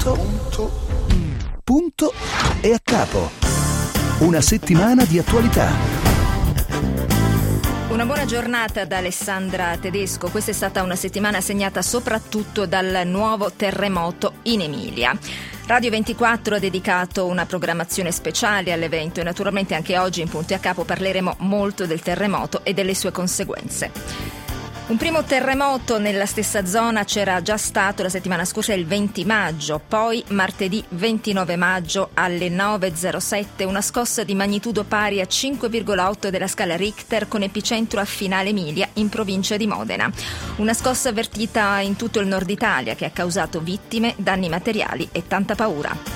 Punto e a capo. Una settimana di attualità. Una buona giornata da Alessandra Tedesco. Questa è stata una settimana segnata soprattutto dal nuovo terremoto in Emilia. Radio 24 ha dedicato una programmazione speciale all'evento e naturalmente anche oggi in Punto e a Capo parleremo molto del terremoto e delle sue conseguenze. Un primo terremoto nella stessa zona c'era già stato la settimana scorsa, il 20 maggio, poi martedì 29 maggio alle 9.07 una scossa di magnitudo pari a 5,8 della scala Richter con epicentro a Finale Emilia in provincia di Modena. Una scossa avvertita in tutto il nord Italia che ha causato vittime, danni materiali e tanta paura.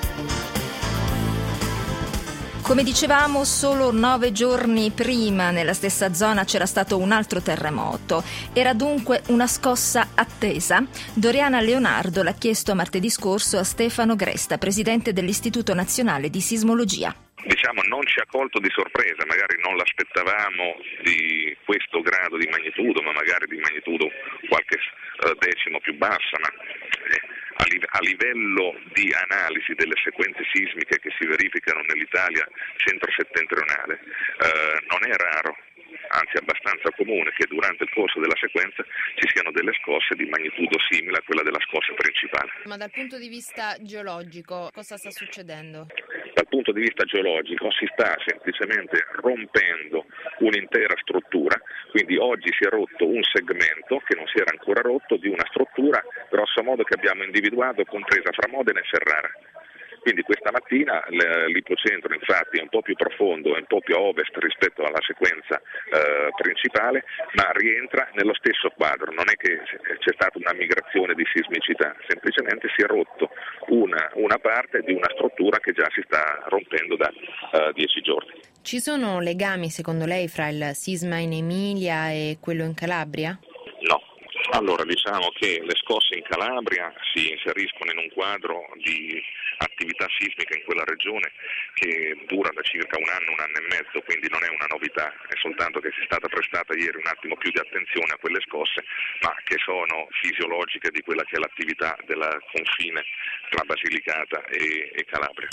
Come dicevamo, solo 9 giorni prima nella stessa zona c'era stato un altro terremoto. Era dunque una scossa attesa? Doriana Leonardo l'ha chiesto martedì scorso a Stefano Gresta, presidente dell'Istituto Nazionale di Sismologia. Non ci ha colto di sorpresa, magari non l'aspettavamo di questo grado di magnitudo, ma magari di magnitudo qualche decimo più bassa, ma a livello di analisi delle sequenze sismiche che si verificano nell'Italia centro-settentrionale non è raro, anzi abbastanza comune, che durante il corso della sequenza ci siano delle scosse di magnitudo simile a quella della scossa principale. Ma dal punto di vista geologico cosa sta succedendo? Dal punto di vista geologico si sta semplicemente rompendo un'intera struttura, quindi oggi si è rotto un segmento che non si era ancora rotto di una struttura grosso modo che abbiamo individuato compresa fra Modena e Ferrara. Quindi questa mattina l'ipocentro infatti è un po' più profondo, è un po' più a ovest rispetto alla sequenza principale, ma rientra nello stesso quadro, non è che c'è stata una migrazione di sismicità, semplicemente si è rotto una parte di una struttura che già si sta rompendo da 10 giorni. Ci sono legami secondo lei fra il sisma in Emilia e quello in Calabria? No. Allora, diciamo che le scosse in Calabria si inseriscono in un quadro di attività sismica in quella regione che dura da circa un anno e mezzo, quindi non è una novità, è soltanto che si è stata prestata ieri un attimo più di attenzione a quelle scosse, ma che sono fisiologiche di quella che è l'attività del confine tra Basilicata e Calabria.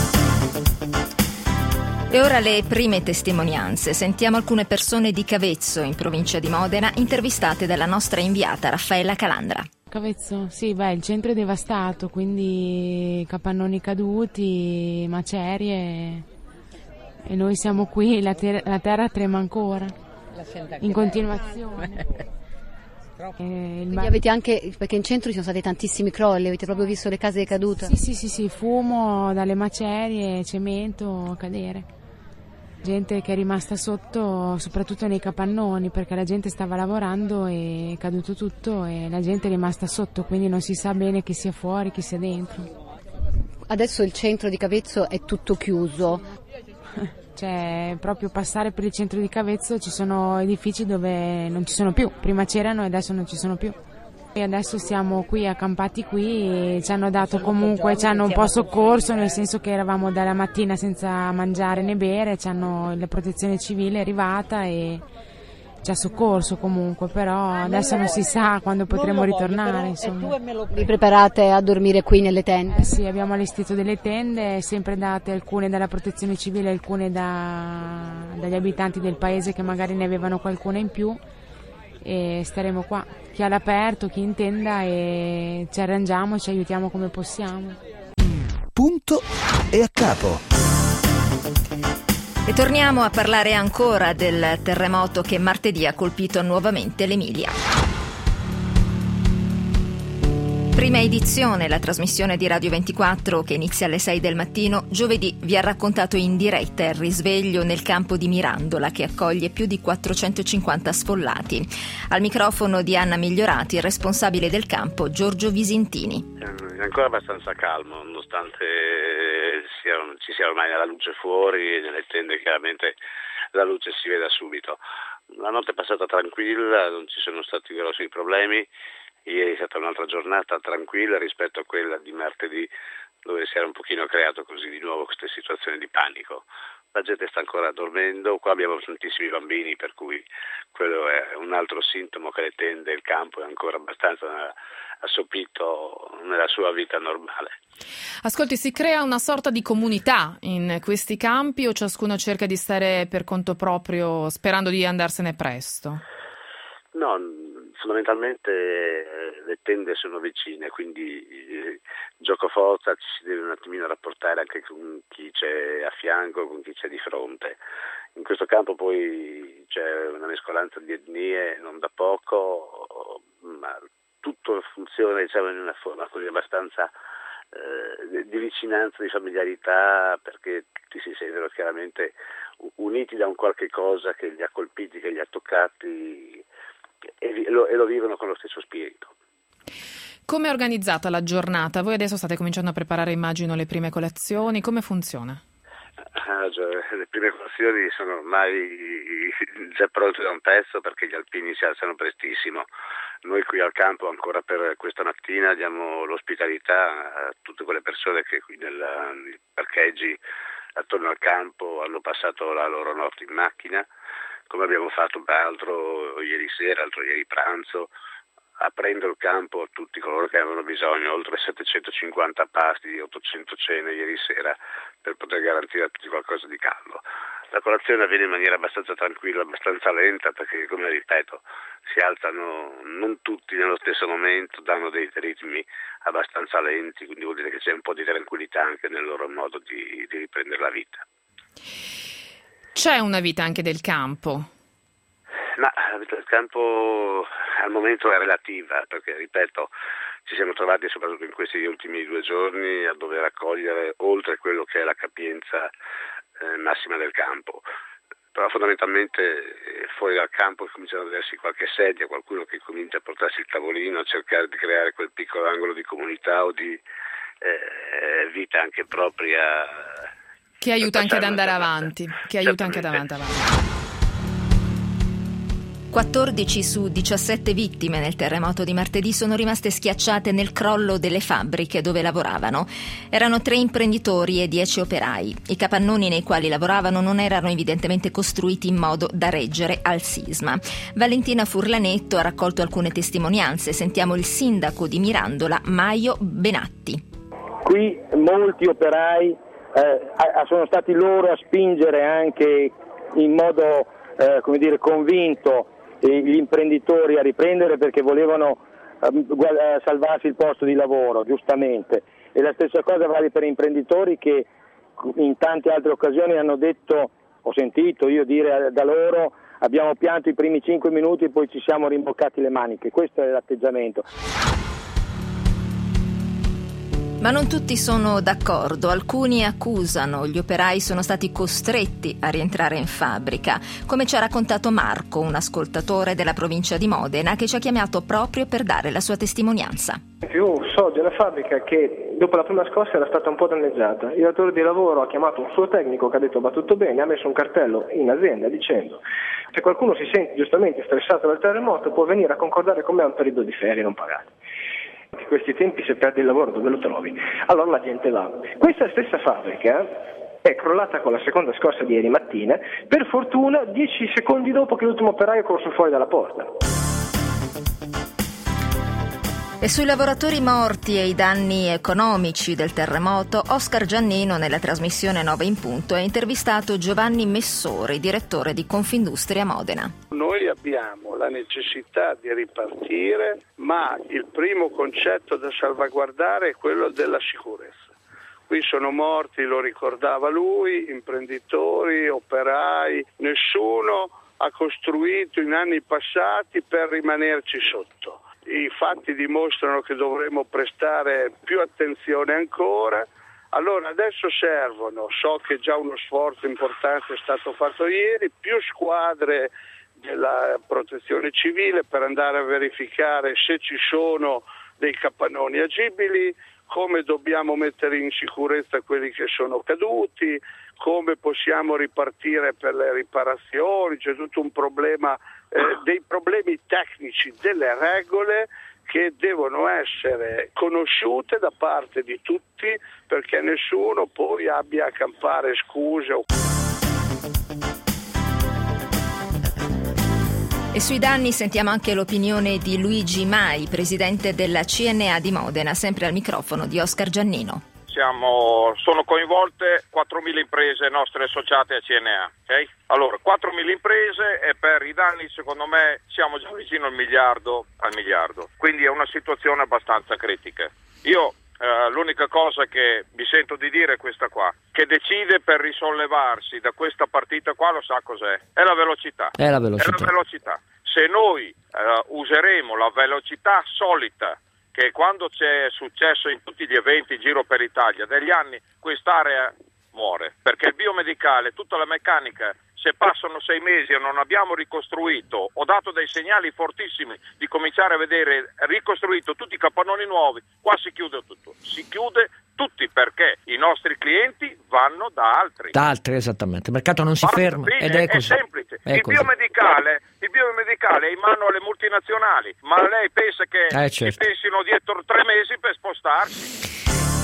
E ora le prime testimonianze. Sentiamo alcune persone di Cavezzo, in provincia di Modena, intervistate dalla nostra inviata Raffaella Calandra. Cavezzo, sì, il centro è devastato, quindi capannoni caduti, macerie, e noi siamo qui, la terra trema ancora, in continuazione. Quindi avete anche, perché in centro ci sono stati tantissimi crolli, avete proprio visto le case cadute? Sì, fumo dalle macerie, cemento a cadere. Gente che è rimasta sotto, soprattutto nei capannoni, perché la gente stava lavorando e è caduto tutto e la gente è rimasta sotto, quindi non si sa bene chi sia fuori, chi sia dentro. Adesso il centro di Cavezzo è tutto chiuso. Cioè, proprio passare per il centro di Cavezzo ci sono edifici dove non ci sono più, prima c'erano e adesso non ci sono più. E adesso siamo qui, accampati qui, e ci hanno un po' soccorso, nel senso che eravamo dalla mattina senza mangiare né bere, la protezione civile è arrivata e ci ha soccorso comunque, però adesso non si sa quando potremo ritornare, insomma. Vi preparate a dormire qui nelle tende? Sì, abbiamo allestito delle tende, sempre date alcune dalla protezione civile, alcune dagli abitanti del paese che magari ne avevano qualcuna in più, e staremo qua, chi all'aperto, chi in tenda, e ci arrangiamo, ci aiutiamo come possiamo. Punto e a capo. E torniamo a parlare ancora del terremoto che martedì ha colpito nuovamente l'Emilia. Prima edizione, la trasmissione di Radio 24 che inizia alle 6 del mattino, giovedì vi ha raccontato in diretta il risveglio nel campo di Mirandola che accoglie più di 450 sfollati. Al microfono di Anna Migliorati, il responsabile del campo Giorgio Visintini. È ancora abbastanza calmo, nonostante ci sia ormai la luce fuori, nelle tende chiaramente la luce si veda subito. La notte è passata tranquilla, non ci sono stati grossi problemi. Ieri è stata un'altra giornata tranquilla rispetto a quella di martedì, dove si era un pochino creato così di nuovo queste situazioni di panico. la gente sta ancora dormendo, qua abbiamo tantissimi bambini, per cui quello è un altro sintomo che le tende, il campo è ancora abbastanza assopito nella sua vita normale. Ascolti, si crea una sorta di comunità in questi campi o ciascuno cerca di stare per conto proprio sperando di andarsene presto? No, fondamentalmente le tende sono vicine, quindi gioco forza ci si deve un attimino rapportare anche con chi c'è a fianco, con chi c'è di fronte. In questo campo poi c'è una mescolanza di etnie non da poco, ma tutto funziona, diciamo, in una forma così abbastanza di vicinanza, di familiarità, perché tutti si sentono chiaramente uniti da un qualche cosa che li ha colpiti, che li ha toccati e lo vivono con lo stesso spirito. Come è organizzata la giornata? Voi adesso state cominciando a preparare, immagino, le prime colazioni. Come funziona? Le prime colazioni sono ormai già pronte da un pezzo perché gli alpini si alzano prestissimo. Noi qui al campo ancora per questa mattina diamo l'ospitalità a tutte quelle persone che qui nei parcheggi attorno al campo hanno passato la loro notte in macchina, come abbiamo fatto peraltro ieri sera, l'altro ieri pranzo, aprendo il campo a tutti coloro che avevano bisogno, oltre 750 pasti, 800 cene ieri sera, per poter garantire a tutti qualcosa di caldo. La colazione avviene in maniera abbastanza tranquilla, abbastanza lenta, perché, come ripeto, si alzano non tutti nello stesso momento, danno dei ritmi abbastanza lenti, quindi vuol dire che c'è un po' di tranquillità anche nel loro modo di riprendere la vita. C'è una vita anche del campo? Ma la vita del campo al momento è relativa, perché, ripeto, ci siamo trovati soprattutto in questi ultimi 2 giorni a dover raccogliere oltre quello che è la capienza massima del campo. Però fondamentalmente fuori dal campo cominciano ad vedersi qualche sedia, qualcuno che comincia a portarsi il tavolino, a cercare di creare quel piccolo angolo di comunità o di vita anche propria. Che aiuta anche ad andare avanti. Che aiuta anche ad andare avanti. 14 su 17 vittime nel terremoto di martedì sono rimaste schiacciate nel crollo delle fabbriche dove lavoravano. Erano 3 imprenditori e 10 operai. I capannoni nei quali lavoravano non erano evidentemente costruiti in modo da reggere al sisma. Valentina Furlanetto ha raccolto alcune testimonianze. Sentiamo il sindaco di Mirandola, Maio Benatti. Qui molti operai sono stati loro a spingere anche in modo convinto gli imprenditori a riprendere, perché volevano salvarsi il posto di lavoro, giustamente. E la stessa cosa vale per imprenditori che in tante altre occasioni hanno detto, ho sentito io dire da loro, abbiamo pianto i primi 5 minuti e poi ci siamo rimboccati le maniche. Questo è l'atteggiamento. Ma non tutti sono d'accordo, alcuni accusano gli operai sono stati costretti a rientrare in fabbrica, come ci ha raccontato Marco, un ascoltatore della provincia di Modena, che ci ha chiamato proprio per dare la sua testimonianza. Io so di una fabbrica che dopo la prima scossa era stata un po' danneggiata. Il datore di lavoro ha chiamato un suo tecnico che ha detto va tutto bene, ha messo un cartello in azienda dicendo se qualcuno si sente giustamente stressato dal terremoto può venire a concordare con me un periodo di ferie non pagate. In questi tempi se perdi il lavoro dove lo trovi? Allora la gente va. Questa stessa fabbrica è crollata con la seconda scossa di ieri mattina, per fortuna 10 secondi dopo che l'ultimo operaio è corso fuori dalla porta. E sui lavoratori morti e i danni economici del terremoto, Oscar Giannino, nella trasmissione 9 in punto, ha intervistato Giovanni Messori, direttore di Confindustria Modena. Noi abbiamo la necessità di ripartire, ma il primo concetto da salvaguardare è quello della sicurezza. Qui sono morti, lo ricordava lui, imprenditori, operai, nessuno ha costruito in anni passati per rimanerci sotto. I fatti dimostrano che dovremo prestare più attenzione ancora. Allora adesso servono, so che già uno sforzo importante è stato fatto ieri, più squadre della protezione civile per andare a verificare se ci sono dei capannoni agibili, come dobbiamo mettere in sicurezza quelli che sono caduti, come possiamo ripartire per le riparazioni, c'è tutto un problema, dei problemi tecnici, delle regole che devono essere conosciute da parte di tutti perché nessuno poi abbia a campare scuse. E sui danni sentiamo anche l'opinione di Luigi Mai, presidente della CNA di Modena, sempre al microfono di Oscar Giannino. Sono coinvolte 4.000 imprese nostre associate a CNA, ok? Allora, 4.000 imprese e per i danni secondo me siamo già vicino al miliardo, quindi è una situazione abbastanza critica. Io l'unica cosa che mi sento di dire è questa qua, che decide per risollevarsi da questa partita qua, lo sa cos'è? È la velocità. È la velocità. Se noi useremo la velocità solita, che quando c'è successo in tutti gli eventi in giro per Italia degli anni, quest'area muore, perché il biomedicale, tutta la meccanica, se passano 6 mesi e non abbiamo ricostruito o dato dei segnali fortissimi di cominciare a vedere ricostruito tutti i capannoni nuovi, qua si chiude tutto, tutti perché i nostri clienti vanno da altri. Esattamente, il mercato non si ferma ed è così. È semplice, il biomedicale è in mano alle multinazionali, ma lei pensa che certo. pensino dietro 3 mesi per spostarsi?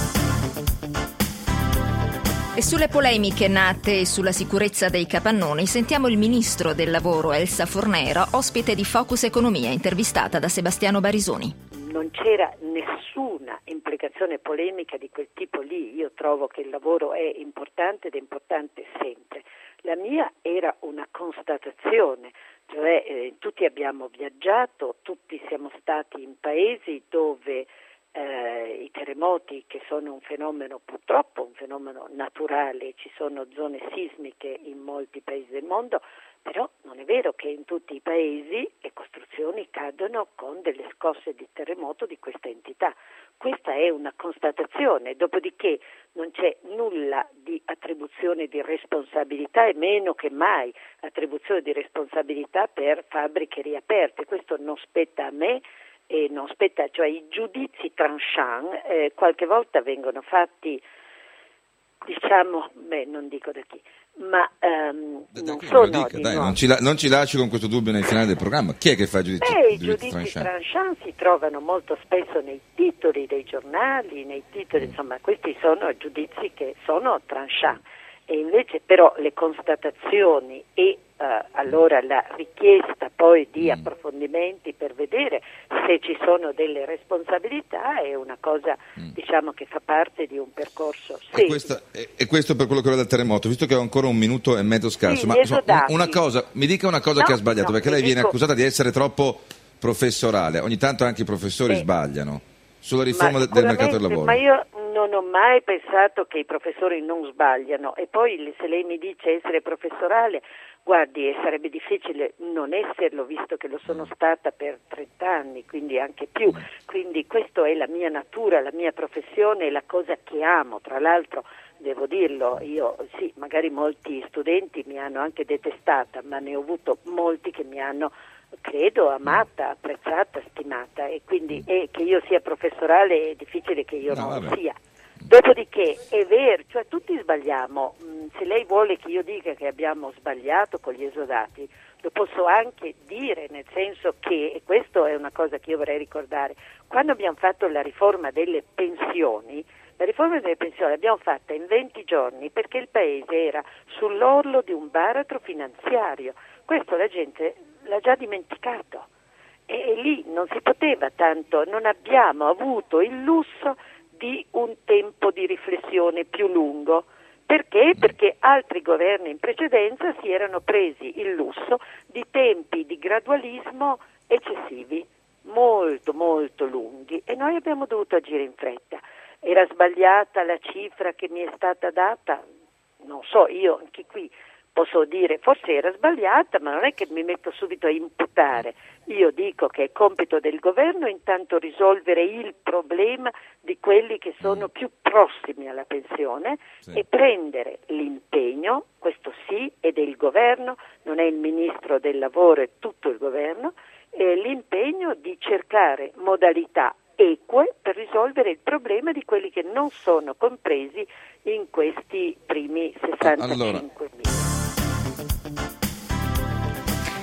E sulle polemiche nate sulla sicurezza dei capannoni sentiamo il ministro del lavoro Elsa Fornero, ospite di Focus Economia, intervistata da Sebastiano Barisoni. Non c'era nessuna implicazione polemica di quel tipo lì. Io trovo che il lavoro è importante ed è importante sempre. La mia era una constatazione, cioè tutti abbiamo viaggiato, tutti siamo stati in paesi dove i terremoti, che sono un fenomeno purtroppo, un fenomeno naturale, ci sono zone sismiche in molti paesi del mondo, però non è vero che in tutti i paesi le costruzioni cadono con delle scosse di terremoto di questa entità. Questa è una constatazione, dopodiché non c'è nulla di attribuzione di responsabilità e meno che mai attribuzione di responsabilità per fabbriche riaperte. Questo non spetta a me e non spetta, cioè i giudizi tranchant qualche volta vengono fatti, non dico da chi, ma non sono non ci lasci con questo dubbio nel finale del programma. Chi è che fa i giudizi tranchant? I giudizi tranchant si trovano molto spesso nei titoli dei giornali, insomma questi sono giudizi che sono tranchant, e invece però le constatazioni e allora la richiesta poi di approfondimenti per vedere se ci sono delle responsabilità è una cosa che fa parte di un percorso serio. E questo per quello che riguarda il terremoto, visto che ho ancora 1 minuto e mezzo scarso, ma mi dica una cosa che ha sbagliato, perché lei viene accusata di essere troppo professorale, ogni tanto anche i professori sbagliano sulla riforma del mercato del lavoro. Ma io non ho mai pensato che i professori non sbagliano, e poi se lei mi dice essere professorale, guardi, sarebbe difficile non esserlo, visto che lo sono stata per 30 anni, quindi anche più, quindi questa è la mia natura, la mia professione, la cosa che amo. Tra l'altro devo dirlo, io sì, magari molti studenti mi hanno anche detestata, ma ne ho avuto molti che mi hanno, credo, amata, apprezzata, stimata, e quindi che io sia professorale è difficile che io non lo sia. Dopodiché è vero, cioè tutti sbagliamo. Se lei vuole che io dica che abbiamo sbagliato con gli esodati, lo posso anche dire, nel senso che, e questo è una cosa che io vorrei ricordare, quando abbiamo fatto la riforma delle pensioni l'abbiamo fatta in 20 giorni perché il Paese era sull'orlo di un baratro finanziario. Questo la gente l'ha già dimenticato, e lì non si poteva tanto, non abbiamo avuto il lusso di un tempo di riflessione più lungo. Perché? Perché altri governi in precedenza si erano presi il lusso di tempi di gradualismo eccessivi, molto molto lunghi, e noi abbiamo dovuto agire in fretta. Era sbagliata la cifra che mi è stata data? Non so, io anche qui posso dire forse era sbagliata, ma non è che mi metto subito a imputare. Io dico che è compito del governo intanto risolvere il problema di quelli che sono più prossimi alla pensione, e prendere l'impegno, questo sì, è del governo, non è il ministro del lavoro, è tutto il governo, l'impegno di cercare modalità eque per risolvere il problema di quelli che non sono compresi in questi primi 65.000.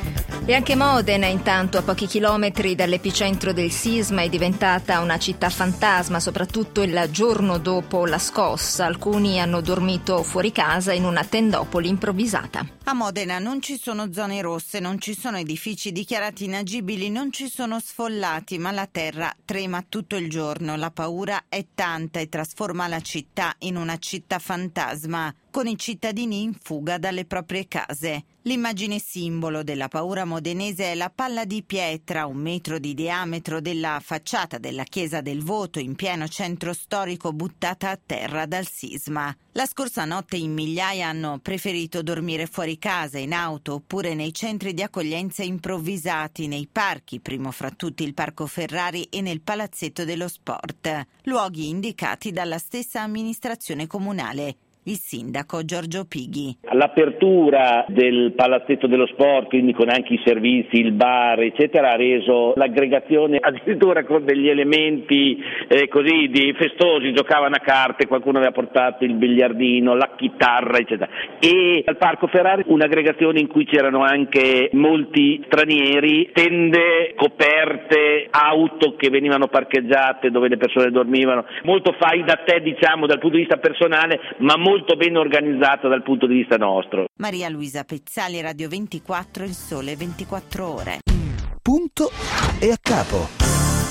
E anche Modena, intanto, a pochi chilometri dall'epicentro del sisma, è diventata una città fantasma, soprattutto il giorno dopo la scossa. Alcuni hanno dormito fuori casa in una tendopoli improvvisata. A Modena non ci sono zone rosse, non ci sono edifici dichiarati inagibili, non ci sono sfollati, ma la terra trema tutto il giorno. La paura è tanta e trasforma la città in una città fantasma, con i cittadini in fuga dalle proprie case. L'immagine simbolo della paura modenese è la palla di pietra, 1 metro di diametro, della facciata della Chiesa del Voto in pieno centro storico, buttata a terra dal sisma. La scorsa notte in migliaia hanno preferito dormire fuori casa, in auto oppure nei centri di accoglienza improvvisati, nei parchi, primo fra tutti il Parco Ferrari e nel Palazzetto dello Sport, luoghi indicati dalla stessa amministrazione comunale. Il sindaco Giorgio Pighi. L'apertura del Palazzetto dello Sport, quindi con anche i servizi, il bar, eccetera, ha reso l'aggregazione addirittura con degli elementi così di festosi, giocavano a carte, qualcuno aveva portato il biliardino, la chitarra, eccetera. E al Parco Ferrari un'aggregazione in cui c'erano anche molti stranieri, tende, coperte, auto che venivano parcheggiate dove le persone dormivano, molto fai da te, diciamo, dal punto di vista personale, ma molto ben organizzata dal punto di vista nostro. Maria Luisa Pezzali, Radio 24, Il Sole 24 Ore. Punto e a capo.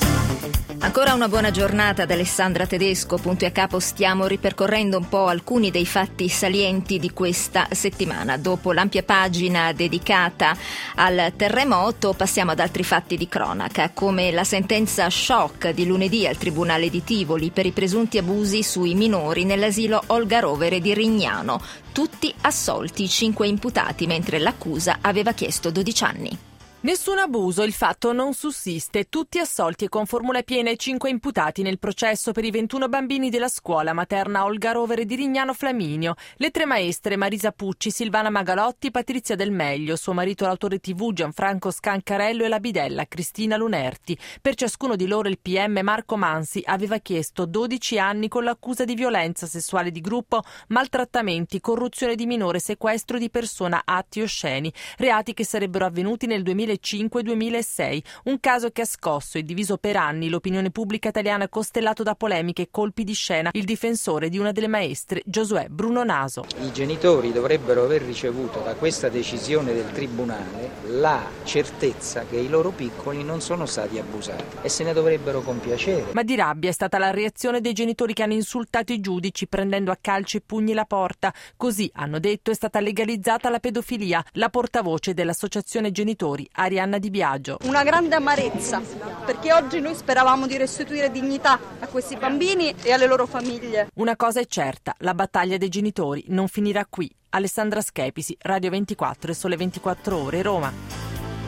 Ancora una buona giornata da Alessandra Tedesco. Punto e a capo, stiamo ripercorrendo un po' alcuni dei fatti salienti di questa settimana. Dopo l'ampia pagina dedicata al terremoto, passiamo ad altri fatti di cronaca, come la sentenza shock di lunedì al Tribunale di Tivoli per i presunti abusi sui minori nell'asilo Olga Rovere di Rignano. Tutti assolti, 5 imputati, mentre l'accusa aveva chiesto 12 anni. Nessun abuso, il fatto non sussiste, tutti assolti e con formula piena i 5 imputati nel processo per i 21 bambini della scuola materna Olga Rovere di Rignano Flaminio, le 3 maestre Marisa Pucci, Silvana Magalotti, Patrizia Del Meglio, suo marito l'autore TV Gianfranco Scancarello e la bidella Cristina Lunerti. Per ciascuno di loro il PM Marco Mansi aveva chiesto 12 anni con l'accusa di violenza sessuale di gruppo, maltrattamenti, corruzione di minore, sequestro di persona, atti osceni, reati che sarebbero avvenuti nel 2005-2006, un caso che ha scosso e diviso per anni l'opinione pubblica italiana, costellato da polemiche e colpi di scena. Il difensore di una delle maestre, Giosuè Bruno Naso. I genitori dovrebbero aver ricevuto da questa decisione del Tribunale la certezza che i loro piccoli non sono stati abusati e se ne dovrebbero compiacere. Ma di rabbia è stata la reazione dei genitori che hanno insultato i giudici prendendo a calci e pugni la porta. Così, hanno detto, è stata legalizzata la pedofilia. La portavoce dell'Associazione Genitori, Arianna Di Biagio. Una grande amarezza, perché oggi noi speravamo di restituire dignità a questi bambini e alle loro famiglie. Una cosa è certa, la battaglia dei genitori non finirà qui. Alessandra Schepisi, Radio 24 e Sole 24 Ore, Roma.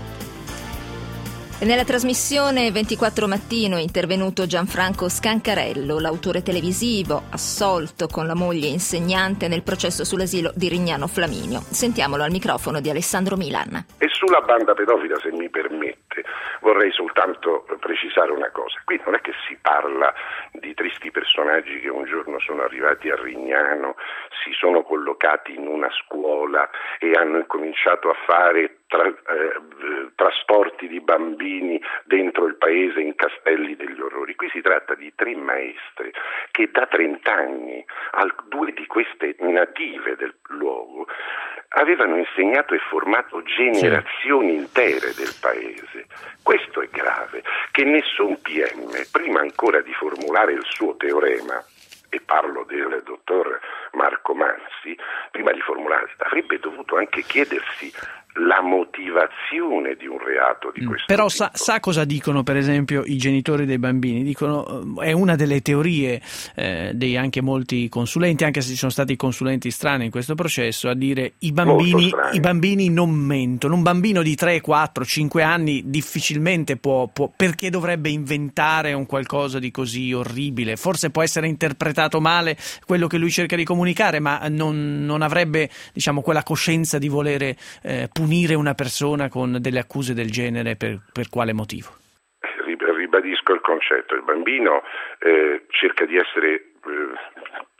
Nella trasmissione 24 Mattino è intervenuto Gianfranco Scancarello, l'autore televisivo assolto con la moglie insegnante nel processo sull'asilo di Rignano Flaminio. Sentiamolo al microfono di Alessandro Milan. E sulla banda pedofila, se mi permette, vorrei soltanto precisare una cosa. Qui non è che si parla di tristi personaggi che un giorno sono arrivati a Rignano, si sono collocati in una scuola e hanno incominciato a fare trasporti di bambini dentro il paese in castelli degli orrori. Qui si tratta di 3 maestre che da 30 anni, 2 di queste native del luogo, avevano insegnato e formato generazioni intere del paese. Questo è grave, che nessun PM, prima ancora di formulare il suo teorema, e parlo del dottor Marco Mansi, prima di formulare, avrebbe dovuto anche chiedersi la motivazione di un reato di questo però tipo. Sa cosa dicono per esempio i genitori dei bambini? Dicono, è una delle teorie dei anche molti consulenti, anche se ci sono stati consulenti strani in questo processo, a dire i bambini non mentono. Un bambino di 3, 4, 5 anni difficilmente può perché dovrebbe inventare un qualcosa di così orribile? Forse può essere interpretato male quello che lui cerca di comunicare, ma non avrebbe, diciamo, quella coscienza di volere punire una persona con delle accuse del genere per quale motivo? Ribadisco il concetto, il bambino cerca di essere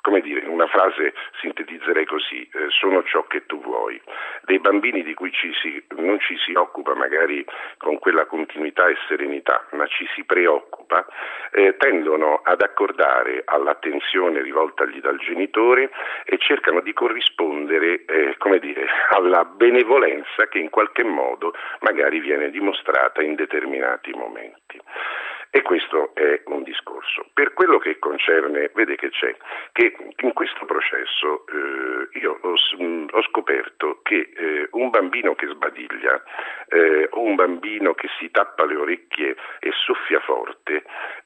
in una frase sintetizzerei così, sono ciò che tu vuoi. Dei bambini di cui non ci si occupa magari con quella continuità e serenità, ma ci si preoccupa, tendono ad accordare all'attenzione rivoltagli dal genitore e cercano di corrispondere, alla benevolenza che in qualche modo magari viene dimostrata in determinati momenti. E questo è un discorso. Per quello che concerne, vede che c'è, che in questo processo io ho scoperto che un bambino che sbadiglia o un bambino che si tappa le orecchie e soffia forte,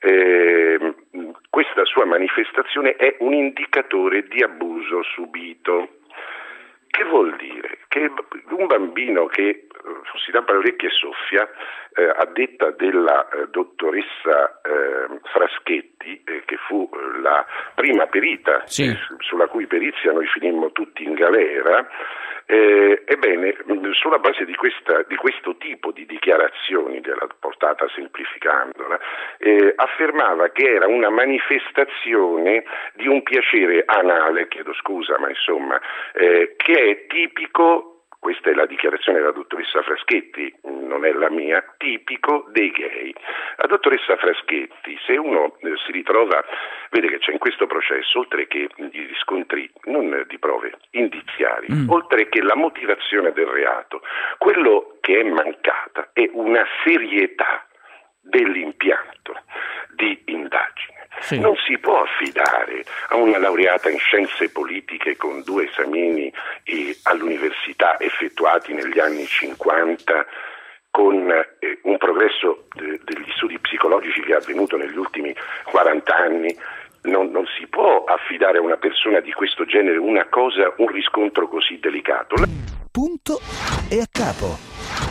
questa sua manifestazione è un indicatore di abuso subito. Che vuol dire? Che un bambino che si tappa le orecchie e soffia, a detta della dottoressa Fraschetti, che fu la prima perita, sulla cui perizia noi finimmo tutti in galera, ebbene, sulla base di questo tipo di dichiarazioni, della portata semplificandola, affermava che era una manifestazione di un piacere anale, chiedo scusa, ma insomma, che è tipico. Questa è la dichiarazione della dottoressa Fraschetti, non è la mia, tipico dei gay. La dottoressa Fraschetti, se uno si ritrova, vede che c'è in questo processo, oltre che di riscontri, non di prove, indiziari, oltre che la motivazione del reato, quello che è mancata è una serietà dell'impianto di indagine. Sì. Non si può affidare a una laureata in scienze politiche con 2 esamini all'università effettuati negli anni 50, con un progresso degli studi psicologici che è avvenuto negli ultimi 40 anni. Non si può affidare a una persona di questo genere un riscontro così delicato. Punto e a capo.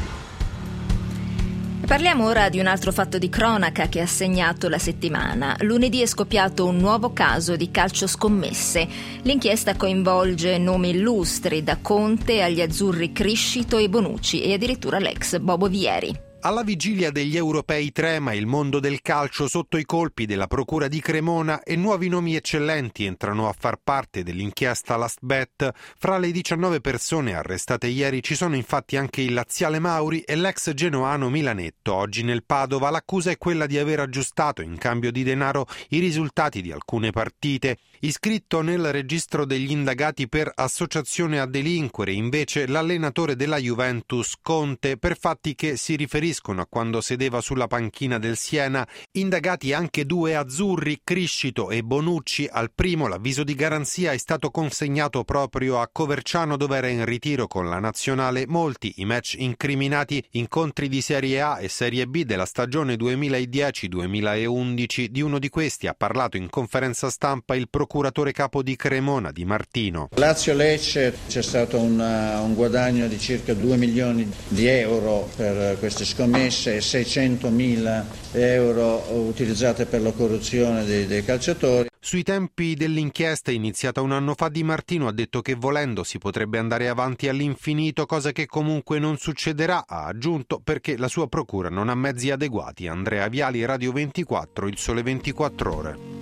Parliamo ora di un altro fatto di cronaca che ha segnato la settimana. Lunedì è scoppiato un nuovo caso di calcio scommesse. L'inchiesta coinvolge nomi illustri, da Conte agli azzurri Criscito e Bonucci e addirittura l'ex Bobo Vieri. Alla vigilia degli europei trema il mondo del calcio sotto i colpi della procura di Cremona e nuovi nomi eccellenti entrano a far parte dell'inchiesta Last Bet. Fra le 19 persone arrestate ieri ci sono infatti anche il laziale Mauri e l'ex genoano Milanetto. Oggi nel Padova l'accusa è quella di aver aggiustato in cambio di denaro i risultati di alcune partite. Iscritto nel registro degli indagati per associazione a delinquere invece l'allenatore della Juventus Conte, per fatti che si riferiscono a quando sedeva sulla panchina del Siena. Indagati anche 2 azzurri, Criscito e Bonucci. Al primo l'avviso di garanzia è stato consegnato proprio a Coverciano, dove era in ritiro con la nazionale. Molti i match incriminati, incontri di Serie A e Serie B della stagione 2010-2011. Di uno di questi ha parlato in conferenza stampa il procuratore capo di Cremona, Di Martino. Lazio-Lecce c'è stato un guadagno di circa 2 milioni di euro per queste scommesse e 600.000 euro utilizzate per la corruzione dei calciatori. Sui tempi dell'inchiesta iniziata un anno fa, Di Martino ha detto che volendo si potrebbe andare avanti all'infinito, cosa che comunque non succederà, ha aggiunto, perché la sua procura non ha mezzi adeguati. Andrea Viali, Radio 24, Il Sole 24 Ore.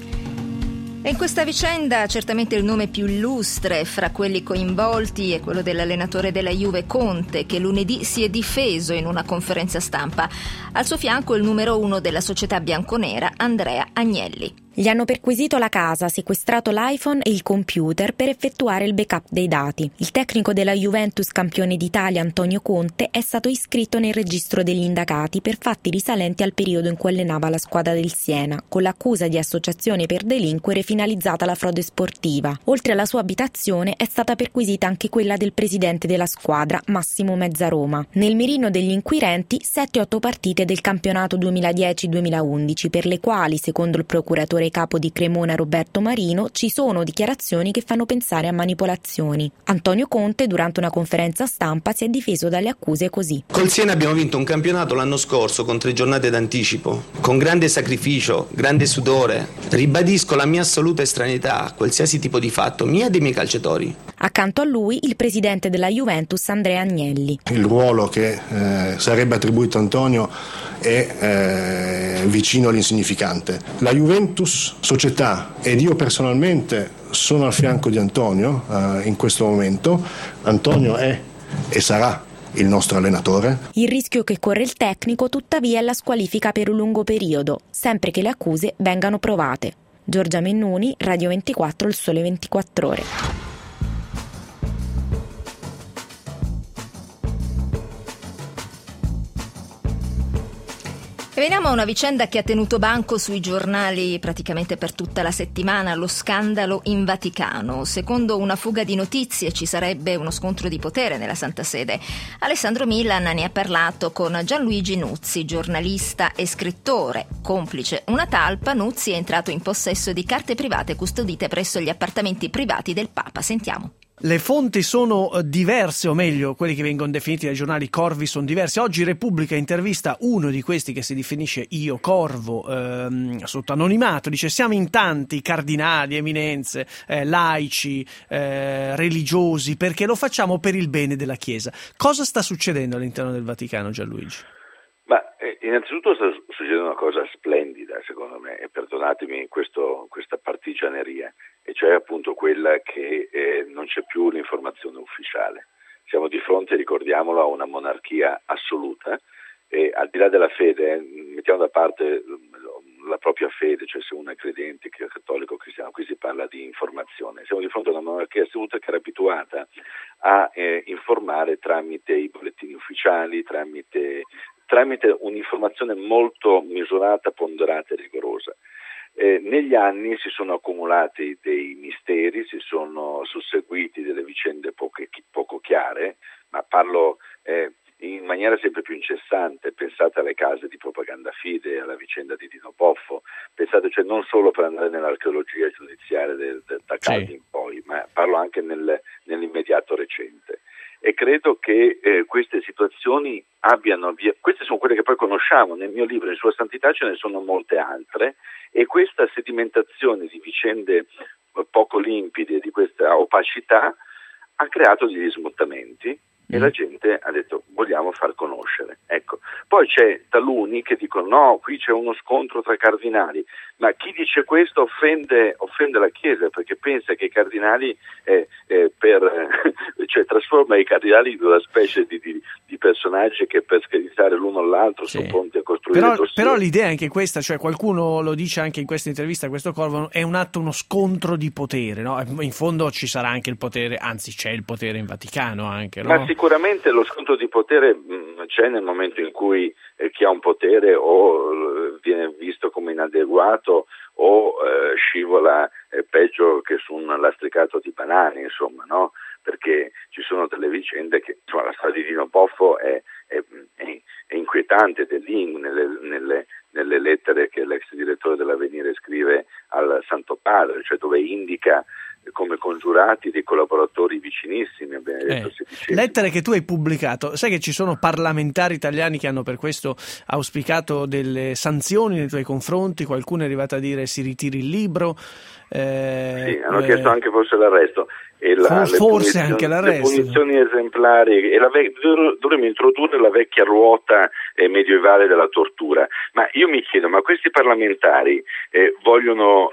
E in questa vicenda certamente il nome più illustre fra quelli coinvolti è quello dell'allenatore della Juve Conte, che lunedì si è difeso in una conferenza stampa. Al suo fianco il numero 1 della società bianconera, Andrea Agnelli. Gli hanno perquisito la casa, sequestrato l'iPhone e il computer per effettuare il backup dei dati. Il tecnico della Juventus campione d'Italia Antonio Conte è stato iscritto nel registro degli indagati per fatti risalenti al periodo in cui allenava la squadra del Siena, con l'accusa di associazione per delinquere finalizzata alla frode sportiva. Oltre alla sua abitazione è stata perquisita anche quella del presidente della squadra, Massimo Mezzaroma. Nel mirino degli inquirenti 7-8 partite del campionato 2010-2011, per le quali, secondo il procuratore capo di Cremona Roberto Marino, ci sono dichiarazioni che fanno pensare a manipolazioni. Antonio Conte durante una conferenza stampa si è difeso dalle accuse così. Col Siena abbiamo vinto un campionato l'anno scorso con 3 giornate d'anticipo, con grande sacrificio, grande sudore. Ribadisco la mia assoluta estraneità a qualsiasi tipo di fatto, mia e dei miei calciatori. Accanto a lui il presidente della Juventus Andrea Agnelli. Il ruolo che sarebbe attribuito a Antonio è vicino all'insignificante. La Juventus società ed io personalmente sono al fianco di Antonio in questo momento. Antonio è e sarà il nostro allenatore. Il rischio che corre il tecnico tuttavia è la squalifica per un lungo periodo, sempre che le accuse vengano provate. Giorgia Mennuni, Radio 24, Il Sole 24 Ore. E veniamo a una vicenda che ha tenuto banco sui giornali praticamente per tutta la settimana, lo scandalo in Vaticano. Secondo una fuga di notizie ci sarebbe uno scontro di potere nella Santa Sede. Alessandro Milan ne ha parlato con Gianluigi Nuzzi, giornalista e scrittore. Complice una talpa, Nuzzi è entrato in possesso di carte private custodite presso gli appartamenti privati del Papa. Sentiamo. Le fonti sono diverse, o meglio, quelli che vengono definiti dai giornali corvi sono diversi. Oggi Repubblica intervista uno di questi che si definisce Io Corvo, sotto anonimato. Dice: siamo in tanti, cardinali, eminenze, laici, religiosi, perché lo facciamo per il bene della Chiesa. Cosa sta succedendo all'interno del Vaticano, Gianluigi? Innanzitutto sta succedendo una cosa splendida, secondo me, e perdonatemi questa partigianeria, e cioè appunto quella che non c'è più l'informazione ufficiale. Siamo di fronte, ricordiamolo, a una monarchia assoluta, e al di là della fede, mettiamo da parte la propria fede, cioè se uno è credente, che è cattolico o cristiano, qui si parla di informazione. Siamo di fronte a una monarchia assoluta che era abituata a informare tramite i bollettini ufficiali, tramite un'informazione molto misurata, ponderata e rigorosa. Negli anni si sono accumulati dei misteri, si sono susseguiti delle vicende poco chiare, ma parlo in maniera sempre più incessante. Pensate alle case di propaganda fide, alla vicenda di Dino Boffo, pensate, cioè, non solo per andare nell'archeologia giudiziaria da Calvi in poi, ma parlo anche nell'immediato recente. E credo che queste situazioni queste sono quelle che poi conosciamo. Nel mio libro, in Sua Santità, ce ne sono molte altre, e questa sedimentazione di vicende poco limpide, di questa opacità, ha creato degli smottamenti, e la gente ha detto: vogliamo far conoscere. Ecco. Poi c'è taluni che dicono: no, qui c'è uno scontro tra cardinali, ma chi dice questo offende la Chiesa, perché pensa che i cardinali cioè trasforma i cardinali in una specie di personaggi che per screditare l'uno all'altro sono pronti a costruire dossier. Però l'idea è anche questa, cioè qualcuno lo dice anche in questa intervista, questo Corvo, è uno scontro di potere, no? In fondo ci sarà anche il potere, anzi c'è il potere in Vaticano anche, no? Ma sicuramente lo scontro di potere c'è nel momento in cui chi ha un potere o viene visto come inadeguato o scivola peggio che su un lastricato di banane, insomma, no? Perché ci sono delle vicende che, insomma, la storia di Dino Boffo è inquietante, ed è lì nelle lettere che l'ex direttore dell'Avvenire scrive al Santo Padre, cioè dove indica come congiurati dei collaboratori vicinissimi a Benedetto XVI. Lettere che tu hai pubblicato. Sai che ci sono parlamentari italiani che hanno per questo auspicato delle sanzioni nei tuoi confronti? Qualcuno è arrivato a dire si ritiri il libro. Sì, hanno chiesto anche forse l'arresto. E forse anche l'arresto. Le punizioni esemplari, e dovremmo introdurre la vecchia ruota medievale della tortura. Ma io mi chiedo, ma questi parlamentari vogliono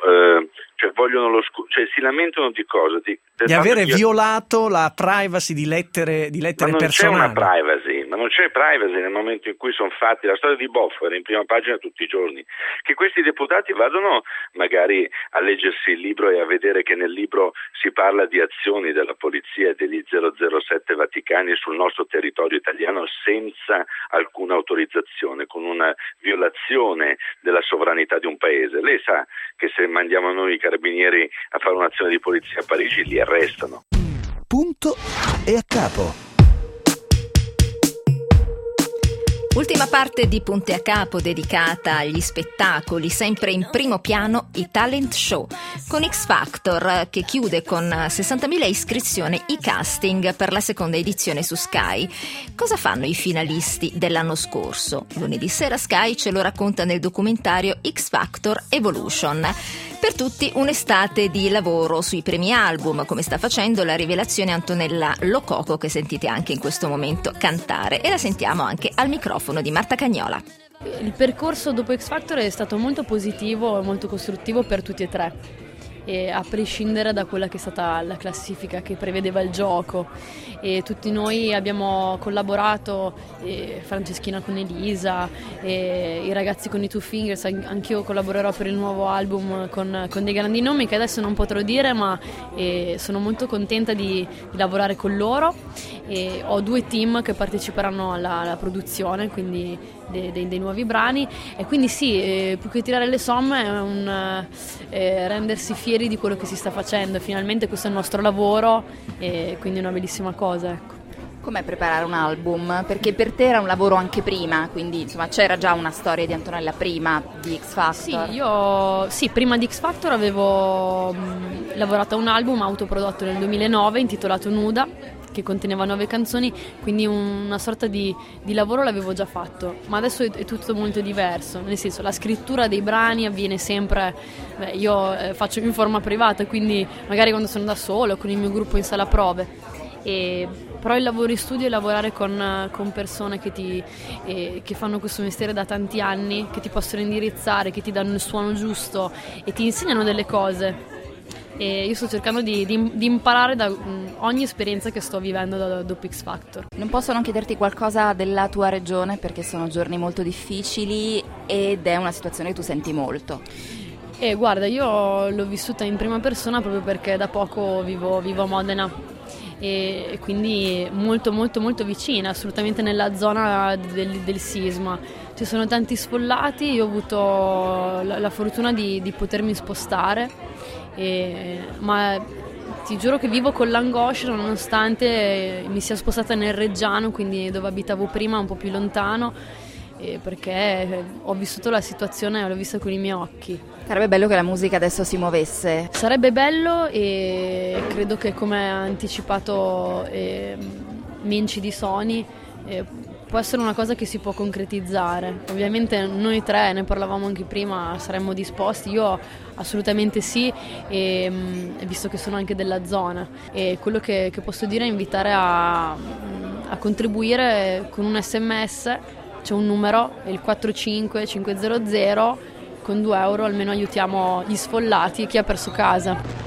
si lamentano di cosa? Di avere violato la privacy di lettere personali. Ma non c'è privacy nel momento in cui sono fatti. La storia di Boffo era in prima pagina tutti i giorni. Che questi deputati vadano magari a leggersi il libro e a vedere che nel libro si parla di azioni della polizia e degli 007 vaticani sul nostro territorio italiano senza alcuna autorizzazione, con una violazione della sovranità di un paese. Lei sa che se mandiamo noi i carabinieri a fare un'azione di polizia a Parigi li arrestano. Punto e a capo. Ultima parte di Punti a Capo dedicata agli spettacoli, sempre in primo piano i talent show, con X Factor che chiude con 60.000 iscrizioni i casting per la seconda edizione su Sky. Cosa fanno i finalisti dell'anno scorso? Lunedì sera Sky ce lo racconta nel documentario X Factor Evolution. Per tutti un'estate di lavoro sui primi album, come sta facendo la rivelazione Antonella Lococo, che sentite anche in questo momento cantare, e la sentiamo anche al microfono di Marta Cagnola. Il percorso dopo X Factor è stato molto positivo e molto costruttivo per tutti e tre. a prescindere da quella che è stata la classifica che prevedeva il gioco. E tutti noi abbiamo collaborato, Franceschina con Elisa, i ragazzi con i Two Fingers, anch'io collaborerò per il nuovo album con dei grandi nomi che adesso non potrò dire, ma sono molto contenta di lavorare con loro. Ho 2 team che parteciperanno alla produzione, quindi dei nuovi brani, e quindi sì, più che tirare le somme è un rendersi fieri di quello che si sta facendo. Finalmente questo è il nostro lavoro e quindi è una bellissima cosa, ecco. Com'è preparare un album? Perché per te era un lavoro anche prima, quindi insomma c'era già una storia di Antonella prima di X Factor. Sì, prima di X Factor avevo lavorato a un album autoprodotto nel 2009 intitolato Nuda, che conteneva 9 canzoni, quindi una sorta di lavoro l'avevo già fatto, ma adesso è tutto molto diverso, nel senso la scrittura dei brani avviene sempre, io faccio in forma privata, quindi magari quando sono da solo con il mio gruppo in sala prove, però il lavoro in studio è lavorare con persone che fanno questo mestiere da tanti anni, che ti possono indirizzare, che ti danno il suono giusto e ti insegnano delle cose. E io sto cercando di imparare da ogni esperienza che sto vivendo dopo X Factor. Non posso non chiederti qualcosa della tua regione, perché sono giorni molto difficili ed è una situazione che tu senti molto. Guarda, io l'ho vissuta in prima persona proprio perché da poco vivo a Modena e quindi molto molto molto vicina, assolutamente nella zona del sisma. Ci sono tanti sfollati, io ho avuto la fortuna di potermi spostare, ma ti giuro che vivo con l'angoscia nonostante mi sia spostata nel Reggiano, quindi dove abitavo prima, un po' più lontano, perché ho vissuto la situazione, l'ho vista con i miei occhi. Sarebbe bello che la musica adesso si muovesse. Sarebbe bello, e credo che, come ha anticipato Minci di Sony, può essere una cosa che si può concretizzare. Ovviamente noi 3, ne parlavamo anche prima, saremmo disposti, io assolutamente sì, e visto che sono anche della zona. E quello che posso dire è invitare a contribuire con un SMS. C'è un numero, è il 45500, con 2 euro almeno aiutiamo gli sfollati e chi ha perso casa.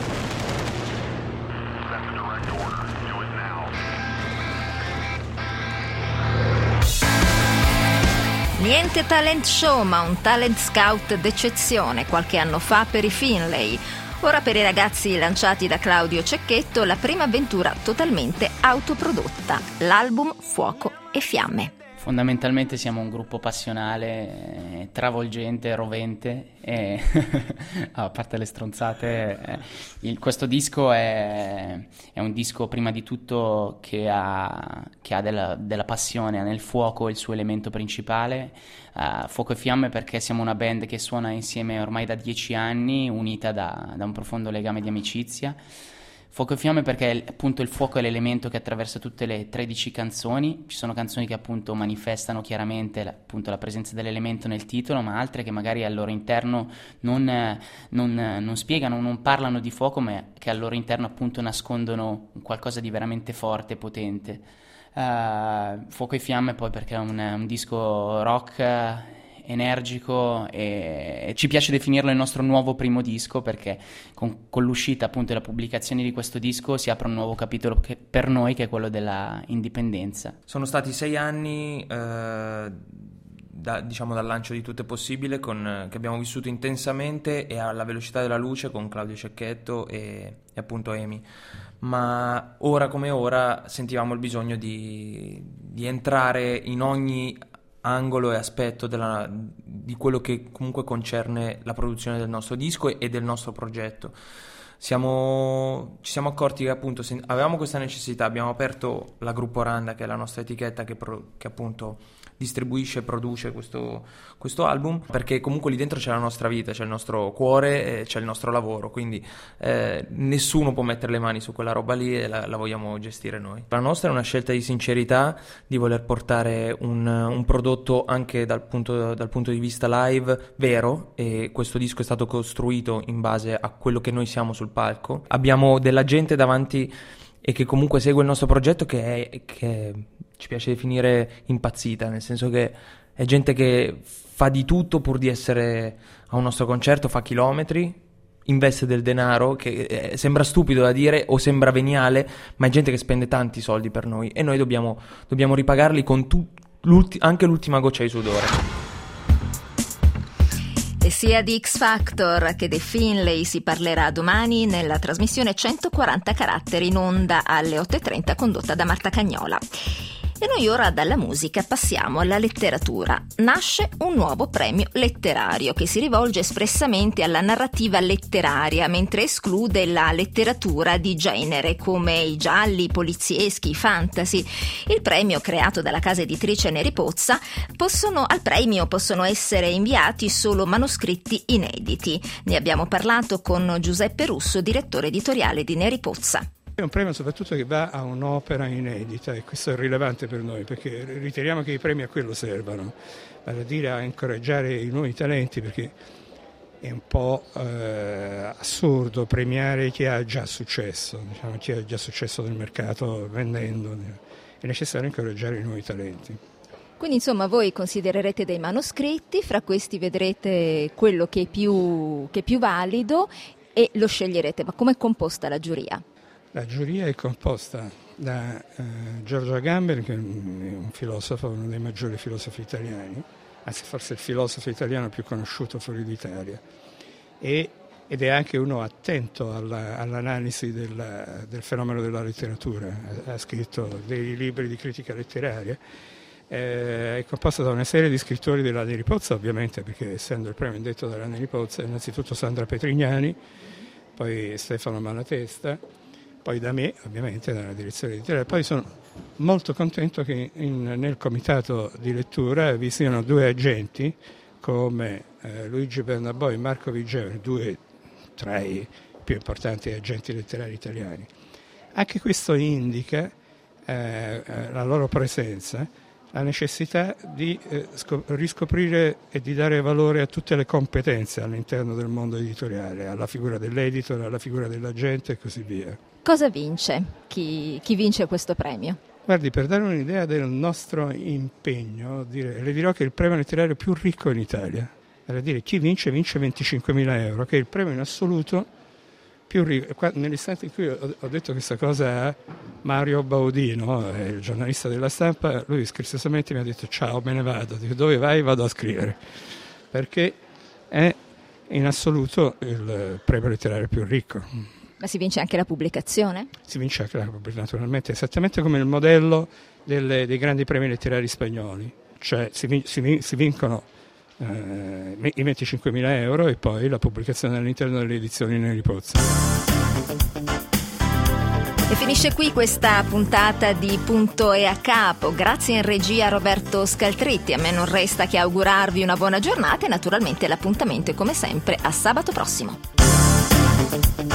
Niente talent show, ma un talent scout d'eccezione qualche anno fa per i Finlay. Ora per i ragazzi lanciati da Claudio Cecchetto la prima avventura totalmente autoprodotta, l'album Fuoco e Fiamme. Fondamentalmente siamo un gruppo passionale, travolgente, rovente, e a parte le stronzate, questo disco è un disco prima di tutto che ha della passione, ha nel fuoco il suo elemento principale, Fuoco e Fiamme perché siamo una band che suona insieme ormai da 10 anni, unita da un profondo legame di amicizia. Fuoco e Fiamme perché appunto il fuoco è l'elemento che attraversa tutte le 13 canzoni. Ci sono canzoni che appunto manifestano chiaramente appunto la presenza dell'elemento nel titolo, ma altre che magari al loro interno non spiegano, non parlano di fuoco, ma che al loro interno appunto nascondono qualcosa di veramente forte e potente. Fuoco e Fiamme poi perché è un disco rock energico, e ci piace definirlo il nostro nuovo primo disco perché con l'uscita appunto e la pubblicazione di questo disco si apre un nuovo capitolo per noi, che è quello della indipendenza. Sono stati 6 anni dal lancio di Tutto è possibile che abbiamo vissuto intensamente e alla velocità della luce con Claudio Cecchetto e appunto Emi, ma ora come ora sentivamo il bisogno di entrare in ogni angolo e aspetto di quello che comunque concerne la produzione del nostro disco e del nostro progetto. Ci siamo accorti che appunto avevamo questa necessità, abbiamo aperto la Gruppo Randa, che è la nostra etichetta che appunto distribuisce e produce questo album, perché comunque lì dentro c'è la nostra vita, c'è il nostro cuore e c'è il nostro lavoro, quindi nessuno può mettere le mani su quella roba lì e la vogliamo gestire noi. La nostra è una scelta di sincerità, di voler portare un prodotto anche dal punto di vista live vero, e questo disco è stato costruito in base a quello che noi siamo sul palco. Abbiamo della gente davanti e che comunque segue il nostro progetto che ci piace definire impazzita, nel senso che è gente che fa di tutto pur di essere a un nostro concerto, fa chilometri investe del denaro, che sembra stupido da dire o sembra veniale, ma è gente che spende tanti soldi per noi e noi dobbiamo ripagarli con anche l'ultima goccia di sudore. E sia di X Factor che dei Finlay si parlerà domani nella trasmissione 140 caratteri in onda alle 8:30 condotta da Marta Cagnola. E noi ora dalla musica passiamo alla letteratura. Nasce un nuovo premio letterario che si rivolge espressamente alla narrativa letteraria, mentre esclude la letteratura di genere come i gialli, i polizieschi, i fantasy. Il premio, creato dalla casa editrice Neri Pozza, al premio possono essere inviati solo manoscritti inediti. Ne abbiamo parlato con Giuseppe Russo, direttore editoriale di Neri Pozza. È un premio soprattutto che va a un'opera inedita e questo è rilevante per noi perché riteniamo che i premi a quello servano, vale a dire a incoraggiare i nuovi talenti, perché è un po' assurdo premiare chi ha già successo, diciamo, chi ha già successo nel mercato vendendo, è necessario incoraggiare i nuovi talenti. Quindi insomma voi considererete dei manoscritti, fra questi vedrete quello che è più valido e lo sceglierete, ma come è composta la giuria? La giuria è composta da Giorgio Agamben, che è un filosofo, uno dei maggiori filosofi italiani, anzi forse il filosofo italiano più conosciuto fuori d'Italia, ed è anche uno attento all'analisi del fenomeno della letteratura, ha scritto dei libri di critica letteraria, è composta da una serie di scrittori della Neri Pozza, ovviamente, perché essendo il premio indetto dalla Neri Pozza, innanzitutto Sandra Petrignani, poi Stefano Malatesta, poi da me, ovviamente, dalla direzione editoriale. Poi sono molto contento che nel comitato di lettura vi siano due agenti come Luigi Bernabò e Marco Vigevani, due tra i più importanti agenti letterari italiani. Anche questo indica la loro presenza, la necessità di riscoprire e di dare valore a tutte le competenze all'interno del mondo editoriale, alla figura dell'editor, alla figura dell'agente e così via. Cosa vince? Chi vince questo premio? Guardi, per dare un'idea del nostro impegno, le dirò che è il premio letterario più ricco in Italia. Vale a dire, chi vince 25.000 euro, che è il premio in assoluto più ricco. Nell'istante in cui ho detto questa cosa a Mario Baudino, il giornalista della Stampa, lui scherzosamente mi ha detto ciao, me ne vado. Dico, dove vai? Vado a scrivere. Perché è in assoluto il premio letterario più ricco. Ma si vince anche la pubblicazione? Si vince anche la pubblicazione, naturalmente, esattamente come il modello dei grandi premi letterari spagnoli, cioè si vincono i 25.000 euro e poi la pubblicazione all'interno delle edizioni Neri Pozza. E finisce qui questa puntata di Punto e a Capo. Grazie in regia a Roberto Scaltritti. A me non resta che augurarvi una buona giornata e naturalmente l'appuntamento è come sempre a sabato prossimo.